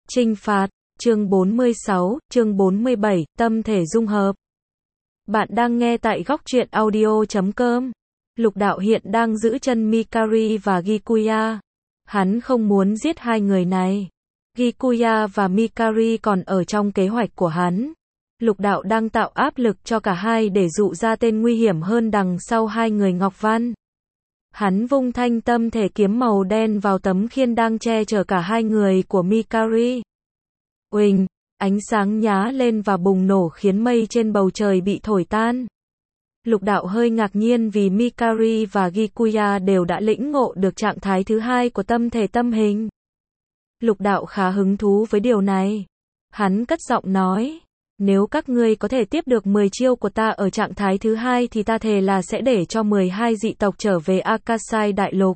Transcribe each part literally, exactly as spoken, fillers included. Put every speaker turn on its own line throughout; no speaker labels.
Chinh phạt, chương bốn mươi sáu, chương bốn mươi bảy, tâm thể dung hợp. Bạn đang nghe tại góc truyện audio chấm com. Lục đạo hiện đang giữ chân Mikari và Gikuya. Hắn không muốn giết hai người này. Gikuya và Mikari còn ở trong kế hoạch của hắn. Lục đạo đang tạo áp lực cho cả hai để dụ ra tên nguy hiểm hơn đằng sau hai người Ngọc Văn. Hắn vung thanh tâm thể kiếm màu đen vào tấm khiên đang che chở cả hai người của Mikari. Uỳnh, ánh sáng nhá lên và bùng nổ khiến mây trên bầu trời bị thổi tan. Lục đạo hơi ngạc nhiên vì Mikari và Gikuya đều đã lĩnh ngộ được trạng thái thứ hai của tâm thể tâm hình. Lục đạo khá hứng thú với điều này. Hắn cất giọng nói, nếu các ngươi có thể tiếp được mười chiêu của ta ở trạng thái thứ hai thì ta thề là sẽ để cho mười hai dị tộc trở về Akasai Đại Lục.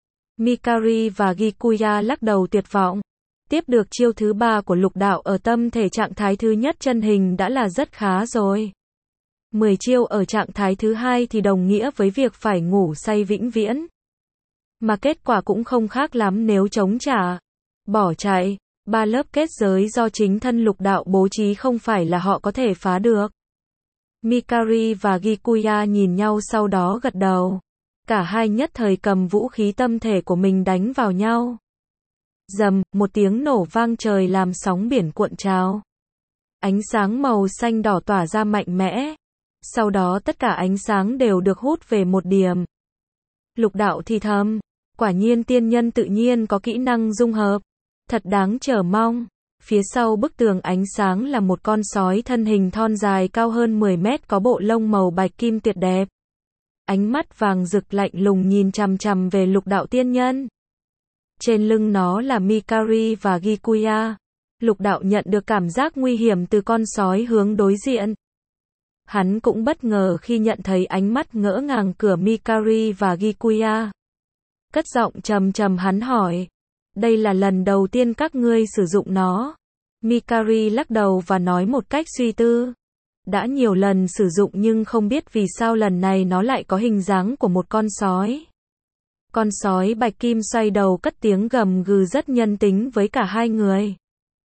Mikari và Gikuya lắc đầu tuyệt vọng. Tiếp được chiêu thứ ba của lục đạo ở tâm thể trạng thái thứ nhất chân hình đã là rất khá rồi. mười chiêu ở trạng thái thứ hai thì đồng nghĩa với việc phải ngủ say vĩnh viễn. Mà kết quả cũng không khác lắm nếu chống trả, bỏ chạy. Ba lớp kết giới do chính thân lục đạo bố trí không phải là họ có thể phá được. Mikari và Gikuya nhìn nhau sau đó gật đầu. Cả hai nhất thời cầm vũ khí tâm thể của mình đánh vào nhau. Rầm, một tiếng nổ vang trời làm sóng biển cuộn trào. Ánh sáng màu xanh đỏ tỏa ra mạnh mẽ. Sau đó tất cả ánh sáng đều được hút về một điểm. Lục đạo thì thầm, quả nhiên tiên nhân tự nhiên có kỹ năng dung hợp. Thật đáng chờ mong. Phía sau bức tường ánh sáng là một con sói thân hình thon dài cao hơn mười mét có bộ lông màu bạch kim tuyệt đẹp. Ánh mắt vàng rực lạnh lùng nhìn chằm chằm về lục đạo tiên nhân. Trên lưng nó là Mikari và Gikuya. Lục đạo nhận được cảm giác nguy hiểm từ con sói hướng đối diện. Hắn cũng bất ngờ khi nhận thấy ánh mắt ngỡ ngàng của Mikari và Gikuya. Cất giọng trầm trầm hắn hỏi, đây là lần đầu tiên các ngươi sử dụng nó. Mikari lắc đầu và nói một cách suy tư. Đã nhiều lần sử dụng nhưng không biết vì sao lần này nó lại có hình dáng của một con sói. Con sói bạch kim xoay đầu cất tiếng gầm gừ rất nhân tính với cả hai người.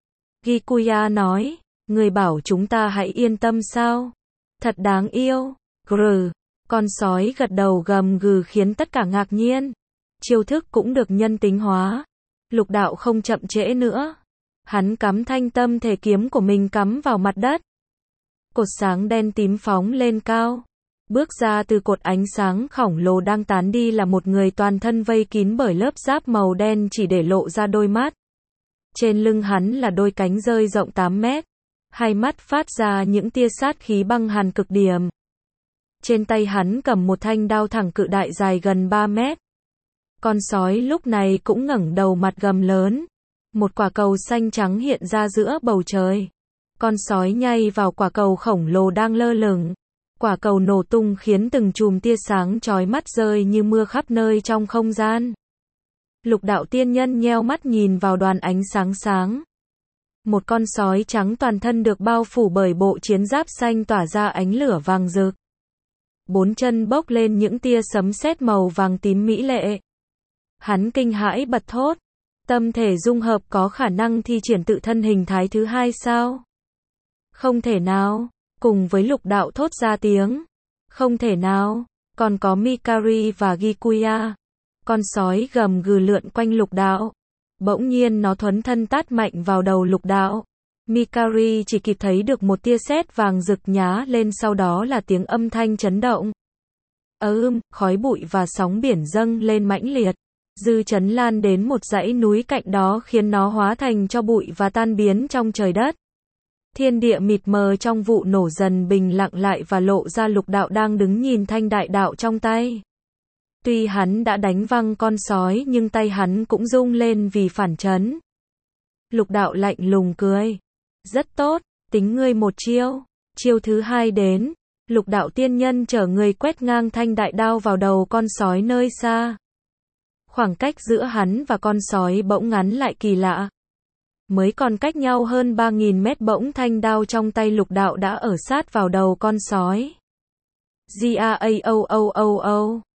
Gikuya nói, người bảo chúng ta hãy yên tâm sao? Thật đáng yêu. Grr. Con sói gật đầu gầm gừ khiến tất cả ngạc nhiên. Chiêu thức cũng được nhân tính hóa. Lục đạo không chậm trễ nữa. Hắn cắm thanh tâm thể kiếm của mình cắm vào mặt đất. Cột sáng đen tím phóng lên cao. Bước ra từ cột ánh sáng khổng lồ đang tán đi là một người toàn thân vây kín bởi lớp giáp màu đen chỉ để lộ ra đôi mắt. Trên lưng hắn là đôi cánh rơi rộng tám mét. Hai mắt phát ra những tia sát khí băng hàn cực điểm. Trên tay hắn cầm một thanh đao thẳng cự đại dài gần ba mét. Con sói lúc này cũng ngẩng đầu mặt gầm lớn. Một quả cầu xanh trắng hiện ra giữa bầu trời. Con sói nhảy vào quả cầu khổng lồ đang lơ lửng. Quả cầu nổ tung khiến từng chùm tia sáng chói mắt rơi như mưa khắp nơi trong không gian. Lục đạo tiên nhân nheo mắt nhìn vào đoàn ánh sáng sáng. Một con sói trắng toàn thân được bao phủ bởi bộ chiến giáp xanh tỏa ra ánh lửa vàng rực. Bốn chân bốc lên những tia sấm sét màu vàng tím mỹ lệ. Hắn kinh hãi bật thốt. Tâm thể dung hợp có khả năng thi triển tự thân hình thái thứ hai sao? Không thể nào. Cùng với lục đạo thốt ra tiếng. Không thể nào. Còn có Mikari và Gikuya. Con sói gầm gừ lượn quanh lục đạo. Bỗng nhiên nó thuấn thân tát mạnh vào đầu lục đạo. Mikari chỉ kịp thấy được một tia sét vàng rực nhá lên, sau đó là tiếng âm thanh chấn động. Ầm, khói bụi và sóng biển dâng lên mãnh liệt. Dư chấn lan đến một dãy núi cạnh đó khiến nó hóa thành tro bụi và tan biến trong trời đất. Thiên địa mịt mờ trong vụ nổ dần bình lặng lại và lộ ra lục đạo đang đứng nhìn thanh đại đạo trong tay. Tuy hắn đã đánh văng con sói nhưng tay hắn cũng rung lên vì phản chấn. Lục đạo lạnh lùng cười. Rất tốt, tính ngươi một chiêu. Chiêu thứ hai đến. Lục đạo tiên nhân chở người quét ngang thanh đại đao vào đầu con sói nơi xa. Khoảng cách giữa hắn và con sói bỗng ngắn lại kỳ lạ. Mới còn cách nhau hơn ba nghìn mét bỗng thanh đao trong tay lục đạo đã ở sát vào đầu con sói. G A A O O O O.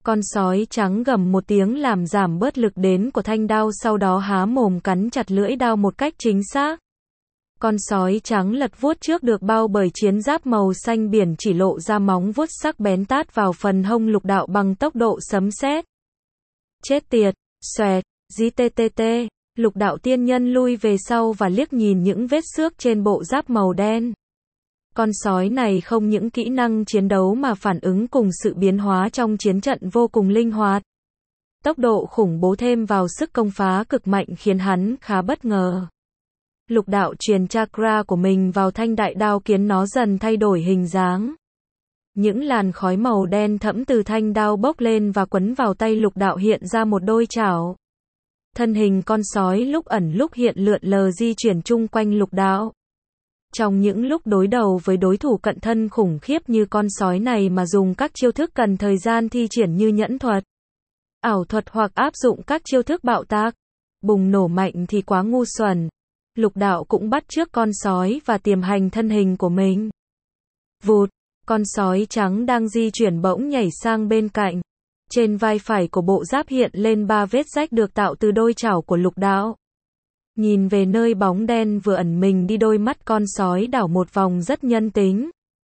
Con sói trắng gầm một tiếng làm giảm bớt lực đến của thanh đao, sau đó há mồm cắn chặt lưỡi đao một cách chính xác. Con sói trắng lật vuốt trước được bao bởi chiến giáp màu xanh biển chỉ lộ ra móng vuốt sắc bén tát vào phần hông Lục Đạo bằng tốc độ sấm sét. Chết tiệt, xoẹt, dí tê tê tê. Lục Đạo tiên nhân lui về sau và liếc nhìn những vết xước trên bộ giáp màu đen. Con sói này không những kỹ năng chiến đấu mà phản ứng cùng sự biến hóa trong chiến trận vô cùng linh hoạt. Tốc độ khủng bố thêm vào sức công phá cực mạnh khiến hắn khá bất ngờ. Lục Đạo truyền chakra của mình vào thanh đại đao khiến nó dần thay đổi hình dáng. Những làn khói màu đen thẫm từ thanh đao bốc lên và quấn vào tay Lục Đạo hiện ra một đôi chảo. Thân hình con sói lúc ẩn lúc hiện lượn lờ di chuyển chung quanh Lục Đạo. Trong những lúc đối đầu với đối thủ cận thân khủng khiếp như con sói này mà dùng các chiêu thức cần thời gian thi triển như nhẫn thuật, ảo thuật hoặc áp dụng các chiêu thức bạo tác, bùng nổ mạnh thì quá ngu xuẩn. Lục Đạo cũng bắt chước con sói và tiềm hành thân hình của mình. Vụt, con sói trắng đang di chuyển bỗng nhảy sang bên cạnh. Trên vai phải của bộ giáp hiện lên ba vết rách được tạo từ đôi chảo của Lục Đạo. Nhìn về nơi bóng đen vừa ẩn mình đi, đôi mắt con sói đảo một vòng rất nhân tính.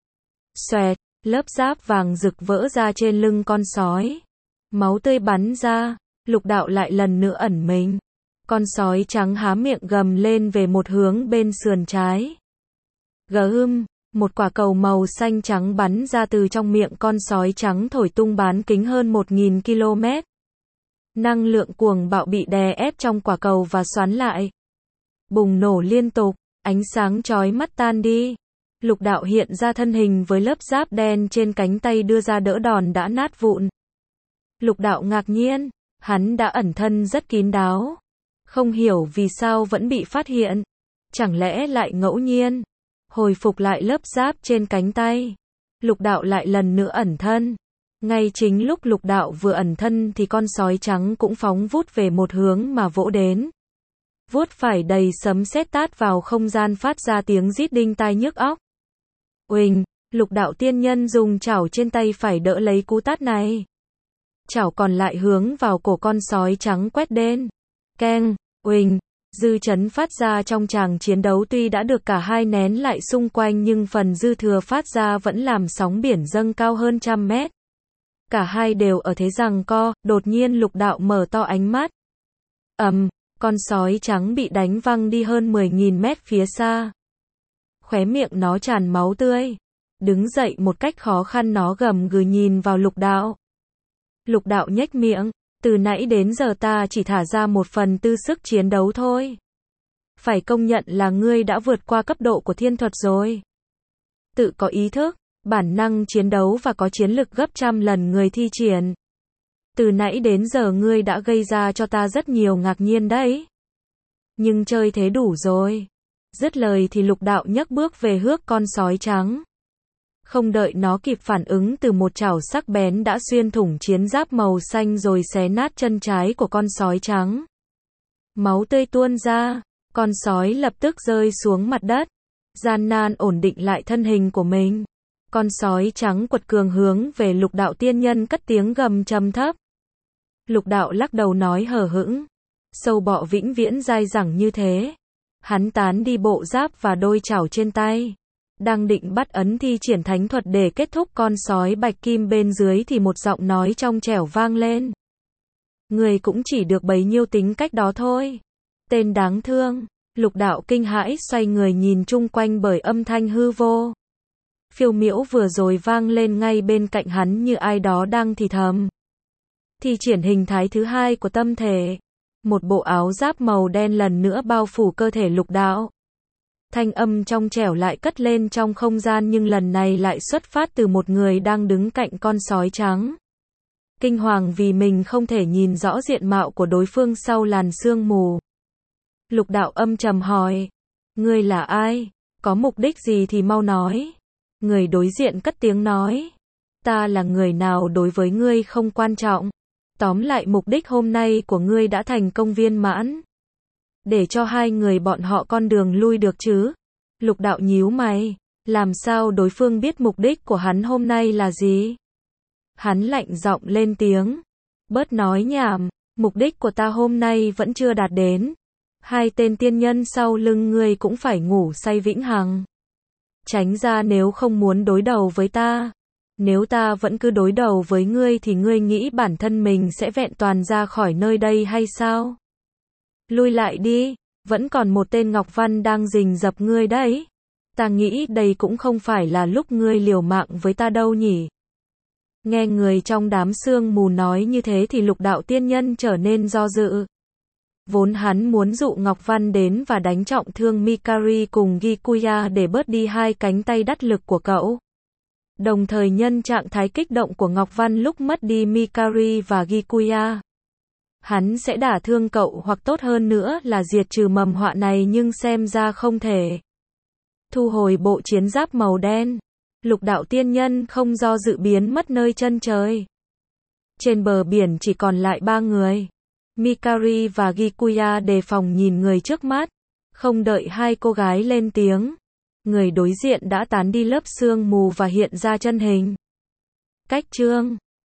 Xoẹt, lớp giáp vàng rực vỡ ra trên lưng con sói. Máu tươi bắn ra, Lục Đạo lại lần nữa ẩn mình. Con sói trắng há miệng gầm lên về một hướng bên sườn trái. Gầm, một quả cầu màu xanh trắng bắn ra từ trong miệng con sói trắng thổi tung bán kính hơn một nghìn ki lô mét. Năng lượng cuồng bạo bị đè ép trong quả cầu và xoắn lại. Bùng nổ liên tục, ánh sáng chói mắt tan đi. Lục Đạo hiện ra thân hình với lớp giáp đen trên cánh tay đưa ra đỡ đòn đã nát vụn. Lục Đạo ngạc nhiên, hắn đã ẩn thân rất kín đáo. Không hiểu vì sao vẫn bị phát hiện. Chẳng lẽ lại ngẫu nhiên hồi phục lại lớp giáp trên cánh tay. Lục Đạo lại lần nữa ẩn thân. Ngay chính lúc Lục Đạo vừa ẩn thân thì con sói trắng cũng phóng vút về một hướng mà vỗ đến. Vuốt phải đầy sấm sét tát vào không gian phát ra tiếng rít đinh tai nhức óc. Uỳnh, Lục Đạo tiên nhân dùng chảo trên tay phải đỡ lấy cú tát này. Chảo còn lại hướng vào cổ con sói trắng quét đến. Keng, uỳnh, dư chấn phát ra trong tràng chiến đấu tuy đã được cả hai nén lại xung quanh nhưng phần dư thừa phát ra vẫn làm sóng biển dâng cao hơn trăm mét. Cả hai đều ở thế giằng co, đột nhiên Lục Đạo mở to ánh mắt. Ầm, con sói trắng bị đánh văng đi hơn mười nghìn mét phía xa. Khóe miệng nó tràn máu tươi. Đứng dậy một cách khó khăn nó gầm gừ nhìn vào Lục Đạo. Lục Đạo nhếch miệng. Từ nãy đến giờ ta chỉ thả ra một phần tư sức chiến đấu thôi. Phải công nhận là ngươi đã vượt qua cấp độ của thiên thuật rồi. Tự có ý thức, bản năng chiến đấu và có chiến lực gấp trăm lần người thi triển. Từ nãy đến giờ ngươi đã gây ra cho ta rất nhiều ngạc nhiên đấy. Nhưng chơi thế đủ rồi. Dứt lời thì Lục Đạo nhấc bước về hước con sói trắng. Không đợi nó kịp phản ứng từ một chảo sắc bén đã xuyên thủng chiến giáp màu xanh rồi xé nát chân trái của con sói trắng. Máu tươi tuôn ra, con sói lập tức rơi xuống mặt đất, gian nan ổn định lại thân hình của mình. Con sói trắng quật cường hướng về Lục Đạo tiên nhân cất tiếng gầm trầm thấp. Lục Đạo lắc đầu nói hờ hững, sâu bọ vĩnh viễn dai dẳng như thế. Hắn tán đi bộ giáp và đôi chảo trên tay. Đang định bắt ấn thi triển thánh thuật để kết thúc con sói bạch kim bên dưới thì một giọng nói trong trẻo vang lên. Người cũng chỉ được bấy nhiêu tính cách đó thôi. Tên đáng thương. Lục Đạo kinh hãi xoay người nhìn chung quanh bởi âm thanh hư vô phiêu miểu vừa rồi vang lên ngay bên cạnh hắn như ai đó đang thì thầm. Thi triển hình thái thứ hai của tâm thể. Một bộ áo giáp màu đen lần nữa bao phủ cơ thể Lục Đạo. Thanh âm trong trẻo lại cất lên trong không gian nhưng lần này lại xuất phát từ một người đang đứng cạnh con sói trắng. Kinh hoàng vì mình không thể nhìn rõ diện mạo của đối phương sau làn sương mù. Lục Đạo âm trầm hỏi. Ngươi là ai? Có mục đích gì thì mau nói. Người đối diện cất tiếng nói. Ta là người nào đối với ngươi không quan trọng. Tóm lại mục đích hôm nay của ngươi đã thành công viên mãn. Để cho hai người bọn họ con đường lui được chứ. Lục Đạo nhíu mày. Làm sao đối phương biết mục đích của hắn hôm nay là gì? Hắn lạnh giọng lên tiếng. Bớt nói nhảm, mục đích của ta hôm nay vẫn chưa đạt đến. Hai tên tiên nhân sau lưng ngươi cũng phải ngủ say vĩnh hằng. Tránh ra nếu không muốn đối đầu với ta. Nếu ta vẫn cứ đối đầu với ngươi thì ngươi nghĩ bản thân mình sẽ vẹn toàn ra khỏi nơi đây hay sao? Lui lại đi, vẫn còn một tên Ngọc Văn đang rình rập ngươi đấy. Ta nghĩ đây cũng không phải là lúc ngươi liều mạng với ta đâu nhỉ. Nghe người trong đám sương mù nói như thế thì Lục Đạo Tiên Nhân trở nên do dự. Vốn hắn muốn dụ Ngọc Văn đến và đánh trọng thương Mikari cùng Gikuya để bớt đi hai cánh tay đắc lực của cậu. Đồng thời nhân trạng thái kích động của Ngọc Văn lúc mất đi Mikari và Gikuya. Hắn sẽ đả thương cậu hoặc tốt hơn nữa là diệt trừ mầm họa này nhưng xem ra không thể. Thu hồi bộ chiến giáp màu đen. Lục Đạo Tiên Nhân không do dự biến mất nơi chân trời. Trên bờ biển chỉ còn lại ba người. Mikari và Gikuya đề phòng nhìn người trước mắt. Không đợi hai cô gái lên tiếng. Người đối diện đã tán đi lớp sương mù và hiện ra chân hình. Cách chương